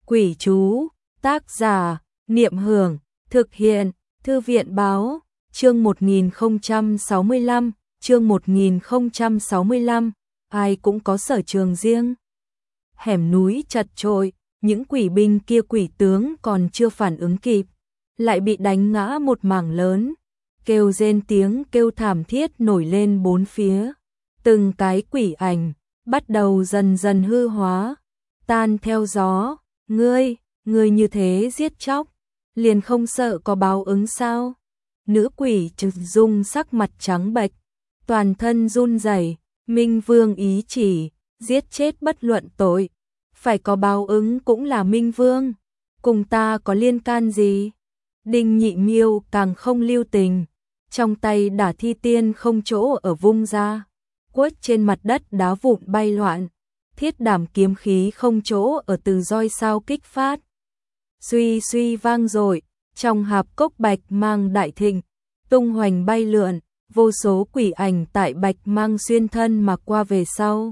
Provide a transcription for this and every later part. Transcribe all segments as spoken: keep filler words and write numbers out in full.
Quỷ chú, tác giả, Niệm Hưởng, thực hiện, Thư viện báo, chương một nghìn không trăm sáu mươi lăm, chương một nghìn không trăm sáu mươi lăm, ai cũng có sở trường riêng. Hẻm núi chật chội, những quỷ binh kia quỷ tướng còn chưa phản ứng kịp, lại bị đánh ngã một mảng lớn, kêu rên tiếng kêu thảm thiết nổi lên bốn phía. Từng cái quỷ ảnh bắt đầu dần dần hư hóa, tan theo gió. Ngươi, ngươi như thế giết chóc, liền không sợ có báo ứng sao? Nữ quỷ Trực Dung sắc mặt trắng bệch, toàn thân run rẩy. Minh Vương ý chỉ, giết chết bất luận tội, phải có báo ứng cũng là Minh Vương, cùng ta có liên can gì? Đinh Nhị Miêu càng không lưu tình, trong tay đả thi tiên không chỗ ở vung ra, quất trên mặt đất đá vụn bay loạn, thiết đảm kiếm khí không chỗ ở từ roi sao kích phát. Suy suy vang dội, trong hạp cốc bạch mang đại thịnh, tung hoành bay lượn, vô số quỷ ảnh tại bạch mang xuyên thân mà qua về sau.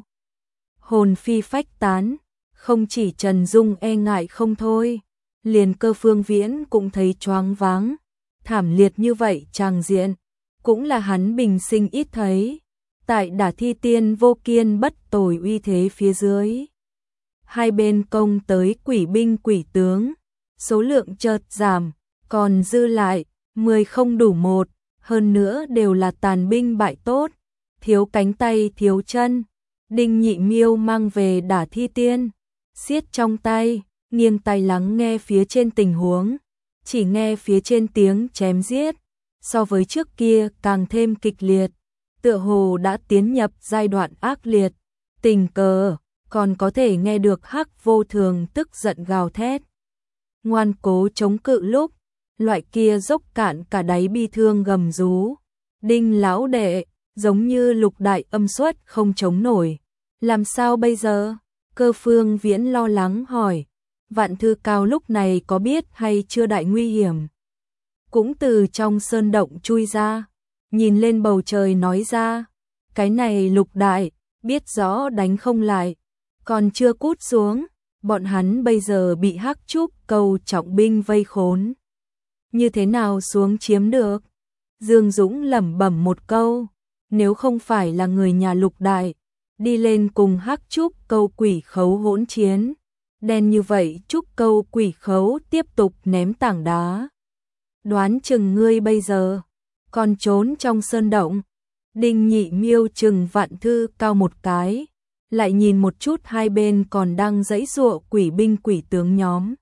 Hồn phi phách tán, không chỉ Trần Dung e ngại không thôi, liền Cơ Phương Viễn cũng thấy choáng váng, thảm liệt như vậy tràng diện, cũng là hắn bình sinh ít thấy. Tại đả thi tiên vô kiên bất tồi uy thế phía dưới, hai bên công tới quỷ binh quỷ tướng, số lượng chợt giảm, còn dư lại mười không đủ một, hơn nữa đều là tàn binh bại tốt, thiếu cánh tay thiếu chân. Đinh Nhị Miêu mang về đả thi tiên, siết trong tay, nghiêng tai lắng nghe phía trên tình huống, chỉ nghe phía trên tiếng chém giết, so với trước kia càng thêm kịch liệt, tựa hồ đã tiến nhập giai đoạn ác liệt. Tình cờ còn có thể nghe được Hắc Vô Thường tức giận gào thét, ngoan cố chống cự lúc loại kia dốc cạn cả đáy bi thương gầm rú. Đinh lão đệ, giống như lục đại âm xuất không chống nổi, làm sao bây giờ? Cơ Phương Viễn lo lắng hỏi. Vạn Thư Cao lúc này có biết hay chưa đại nguy hiểm, cũng từ trong sơn động chui ra, nhìn lên bầu trời nói ra, cái này lục đại, biết rõ đánh không lại, còn chưa cút xuống, bọn hắn bây giờ bị Hắc Trúc Cầu trọng binh vây khốn. Như thế nào xuống chiếm được? Dương Dũng lẩm bẩm một câu, nếu không phải là người nhà lục đại, đi lên cùng Hắc Trúc Câu quỷ khấu hỗn chiến, đen như vậy Trúc Câu quỷ khấu tiếp tục ném tảng đá. Đoán chừng ngươi bây giờ còn trốn trong sơn động. Đinh Nhị Miêu chừng Vạn Thư Cao một cái, lại nhìn một chút hai bên còn đang giãy giụa quỷ binh quỷ tướng nhóm.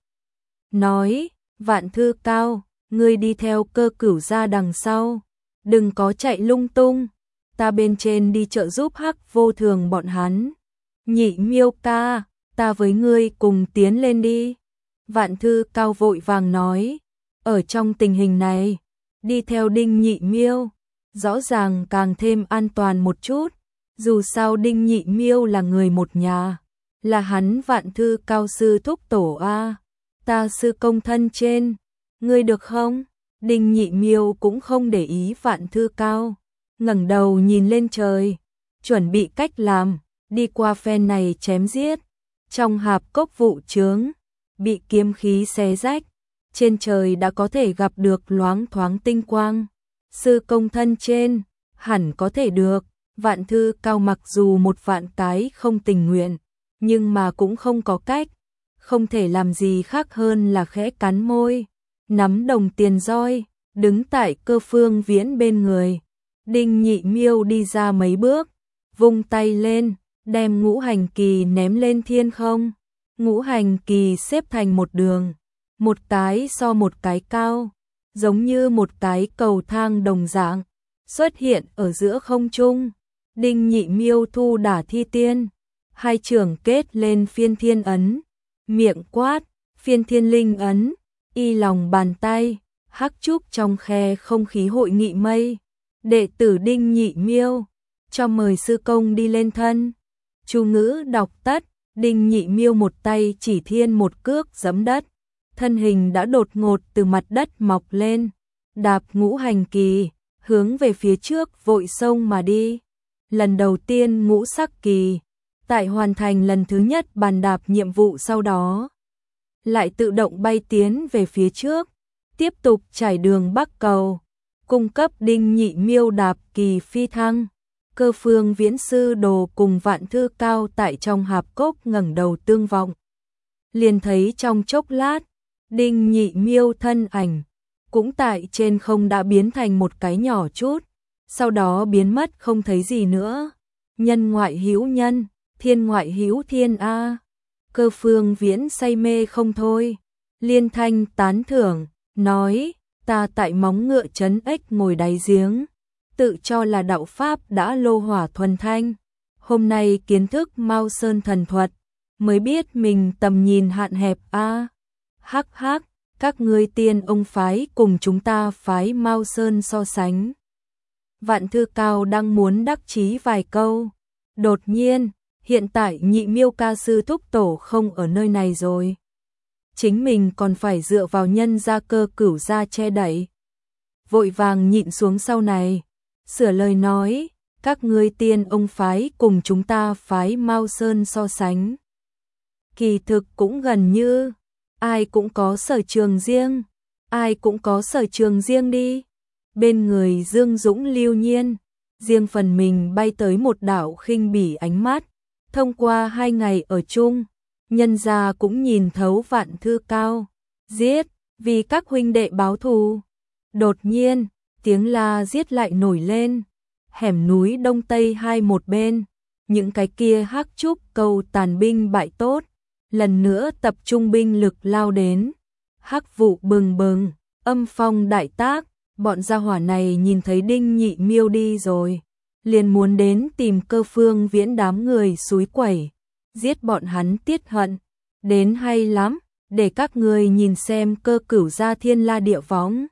Nói, Vạn Thư Cao, ngươi đi theo Cơ Cửu ra đằng sau, đừng có chạy lung tung, ta bên trên đi trợ giúp Hắc Vô Thường bọn hắn. Nhị Miêu ca, ta với ngươi cùng tiến lên đi. Vạn Thư Cao vội vàng nói, ở trong tình hình này, đi theo Đinh Nhị Miêu, rõ ràng càng thêm an toàn một chút, dù sao Đinh Nhị Miêu là người một nhà, là hắn Vạn Thư Cao sư thúc tổ a, ta sư công thân trên, ngươi được không? Đinh Nhị Miêu cũng không để ý Vạn Thư Cao, ngẩng đầu nhìn lên trời, chuẩn bị cách làm, đi qua phen này chém giết. Trong hạp cốc vụ chướng, bị kiếm khí xé rách, trên trời đã có thể gặp được loáng thoáng tinh quang. Sư công thân trên, hẳn có thể được. Vạn Thư Cao mặc dù một vạn cái không tình nguyện, nhưng mà cũng không có cách, không thể làm gì khác hơn là khẽ cắn môi, nắm đồng tiền roi, đứng tại Cơ Phương Viễn bên người. Đinh Nhị Miêu đi ra mấy bước, vung tay lên, đem ngũ hành kỳ ném lên thiên không. Ngũ hành kỳ xếp thành một đường, một cái so một cái cao, giống như một cái cầu thang đồng dạng, xuất hiện ở giữa không trung. Đinh Nhị Miêu thu đả thi tiên, hai trưởng kết lên phiên thiên ấn, miệng quát, phiên thiên linh ấn, y lòng bàn tay, Hắc Trúc trong khe không khí hội nghị mây. Đệ tử Đinh Nhị Miêu, cho mời sư công đi lên thân. Chú ngữ đọc tất, Đinh Nhị Miêu một tay chỉ thiên một cước giẫm đất, thân hình đã đột ngột từ mặt đất mọc lên, đạp ngũ hành kỳ, hướng về phía trước vội xông mà đi. Lần đầu tiên ngũ sắc kỳ, tại hoàn thành lần thứ nhất bàn đạp nhiệm vụ sau đó, lại tự động bay tiến về phía trước, tiếp tục trải đường Bắc Cầu, cung cấp Đinh Nhị Miêu đạp kỳ phi thăng. Cơ Phương Viễn sư đồ cùng Vạn Thư Cao tại trong hạp cốc ngẩng đầu tương vọng. Liền thấy trong chốc lát, Đinh Nhị Miêu thân ảnh cũng tại trên không đã biến thành một cái nhỏ chút, sau đó biến mất không thấy gì nữa. Nhân ngoại hữu nhân, thiên ngoại hữu thiên a. Cơ Phương Viễn say mê không thôi, liên thanh tán thưởng, nói: ta tại móng ngựa trấn ếch ngồi đáy giếng, tự cho là đạo pháp đã lô hỏa thuần thanh, hôm nay kiến thức Mao Sơn thần thuật, mới biết mình tầm nhìn hạn hẹp a. Hắc hắc, các ngươi Tiên ông phái cùng chúng ta phái Mao Sơn so sánh. Vạn Thư Cao đang muốn đắc chí vài câu, đột nhiên, hiện tại Nhị Miêu ca sư thúc tổ không ở nơi này rồi. Chính mình còn phải dựa vào nhân gia Cơ Cửu gia che đậy. Vội vàng nhịn xuống sau này, sửa lời nói: các ngươi Tiên ông phái cùng chúng ta phái Mao Sơn so sánh. Kỳ thực cũng gần như, ai cũng có sở trường riêng, ai cũng có sở trường riêng đi. Bên người Dương Dũng Lưu Nhiên, riêng phần mình bay tới một đạo khinh bỉ ánh mắt, thông qua hai ngày ở chung, nhân gia cũng nhìn thấu Vạn Thư Cao, giết, vì các huynh đệ báo thù. Đột nhiên, tiếng la giết lại nổi lên, hẻm núi đông tây hai một bên, những cái kia hắc trúc cầu tàn binh bại tốt, lần nữa tập trung binh lực lao đến, hắc vụ bừng bừng, âm phong đại tác, bọn gia hỏa này nhìn thấy Đinh Nhị Miêu đi rồi, liền muốn đến tìm Cơ Phương Viễn đám người xúi quẩy, giết bọn hắn tiết hận. Đến hay lắm, để các người nhìn xem Cơ Cửu gia thiên la địa võng.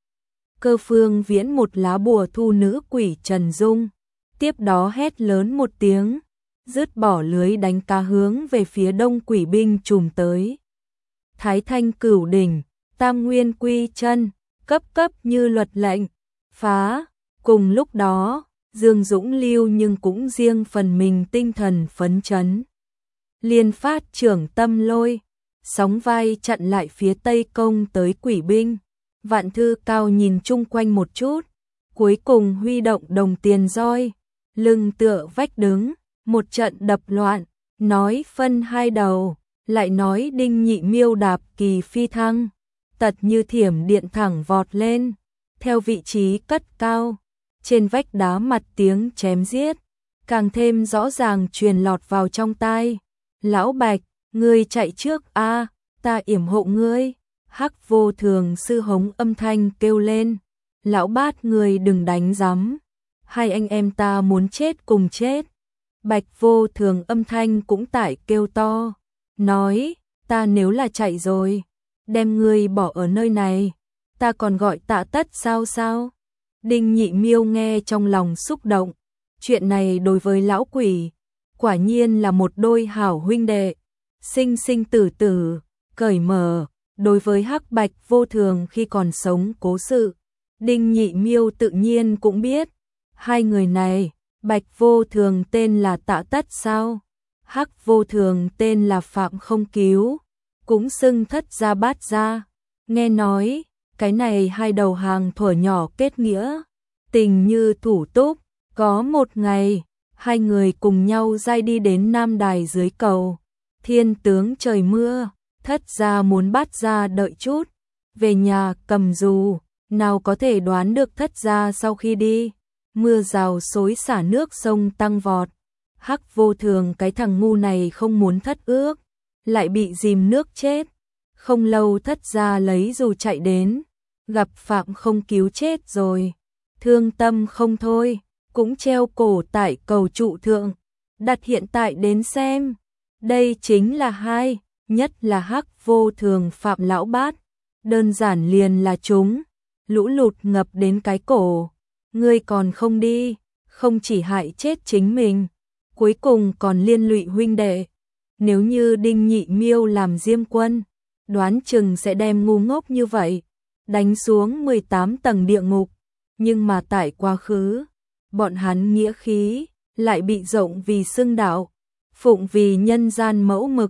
Cơ Phương Viễn một lá bùa thu nữ quỷ Trần Dung, tiếp đó hét lớn một tiếng, dứt bỏ lưới đánh cá hướng về phía đông quỷ binh trùm tới. Thái Thanh Cửu đỉnh, Tam Nguyên Quy chân, cấp cấp như luật lệnh, phá. Cùng lúc đó, Dương Dũng Lưu nhưng cũng riêng phần mình tinh thần phấn chấn. Liên phát trưởng tâm lôi, sóng vai chặn lại phía tây công tới quỷ binh. Vạn Thư Cao nhìn chung quanh một chút, cuối cùng huy động đồng tiền roi, lưng tựa vách đứng, một trận đập loạn, nói phân hai đầu, lại nói Đinh Nhị Miêu đạp kỳ phi thăng, tật như thiểm điện thẳng vọt lên, theo vị trí cất cao, trên vách đá mặt tiếng chém giết, càng thêm rõ ràng truyền lọt vào trong tai. Lão Bạch, ngươi chạy trước a, ta yểm hộ ngươi. Hắc Vô Thường sư hống âm thanh kêu lên, lão Bát ngươi đừng đánh rắm, hai anh em ta muốn chết cùng chết. Bạch Vô Thường âm thanh cũng tại kêu to, nói, ta nếu là chạy rồi, đem ngươi bỏ ở nơi này, ta còn gọi Tạ Tất sao sao? Đinh Nhị Miêu nghe trong lòng xúc động, chuyện này đối với lão quỷ, quả nhiên là một đôi hảo huynh đệ, sinh sinh tử tử, cởi mở. Đối với Hắc Bạch Vô Thường khi còn sống cố sự, Đinh Nhị Miêu tự nhiên cũng biết, hai người này, Bạch Vô Thường tên là Tạ Tất sao, Hắc Vô Thường tên là Phạm Không Cứu, cũng xưng Thất Gia Bát Gia. Nghe nói, cái này hai đầu hàng thuở nhỏ kết nghĩa, tình như thủ túc, có một ngày, hai người cùng nhau giai đi đến Nam Đài dưới cầu, thiên tướng trời mưa. Thất gia muốn Bát gia đợi chút, về nhà cầm dù, nào có thể đoán được thất gia sau khi đi, mưa rào xối xả nước sông tăng vọt. Hắc Vô Thường cái thằng ngu này không muốn thất ước, lại bị dìm nước chết. Không lâu thất gia lấy dù chạy đến, gặp Phạm Không Cứu chết rồi, thương tâm không thôi, cũng treo cổ tại cầu trụ thượng, đặt hiện tại đến xem, đây chính là hai. Nhất là Hắc Vô Thường Phạm lão Bát, đơn giản liền là chúng, lũ lụt ngập đến cái cổ, ngươi còn không đi, không chỉ hại chết chính mình, cuối cùng còn liên lụy huynh đệ. Nếu như Đinh Nhị Miêu làm Diêm Quân, đoán chừng sẽ đem ngu ngốc như vậy, đánh xuống mười tám tầng địa ngục, nhưng mà tại quá khứ, bọn hắn nghĩa khí, lại bị rộng vì xưng đạo, phụng vì nhân gian mẫu mực.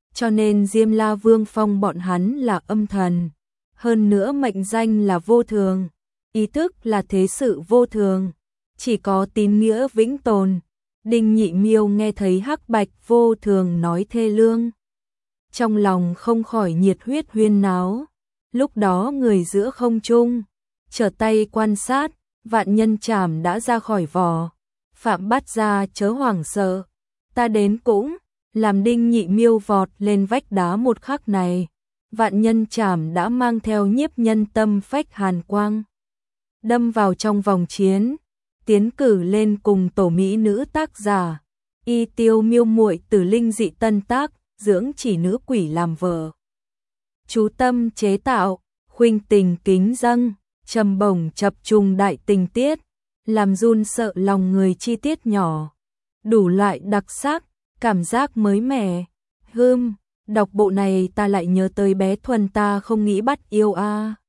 cho nên Diêm La Vương phong bọn hắn là âm thần. Hơn nữa mệnh danh là vô thường, ý thức là thế sự vô thường, chỉ có tín nghĩa vĩnh tồn. Đinh Nhị Miêu nghe thấy Hắc Bạch vô thường nói thê lương, trong lòng không khỏi nhiệt huyết huyên náo. Lúc đó người giữa không trung, trở tay quan sát, vạn nhân trảm đã ra khỏi vỏ. Phạm Bát Gia chớ hoảng sợ, ta đến cũng. Làm Đinh Nhị Miêu vọt lên vách đá một khắc này, vạn nhân trảm đã mang theo nhiếp nhân tâm phách hàn quang, đâm vào trong vòng chiến, tiến cử lên cùng tổ mỹ nữ tác giả, Y Tiêu Miêu muội Tử Linh dị tân tác, dưỡng chỉ nữ quỷ làm vợ. Chú tâm chế tạo, khuynh tình kính dâng, trầm bổng chập trùng đại tình tiết, làm run sợ lòng người chi tiết nhỏ, đủ loại đặc sắc, cảm giác mới mẻ. Hưm, đọc bộ này ta lại nhớ tới bé Thuần ta không nghĩ bắt yêu a. À.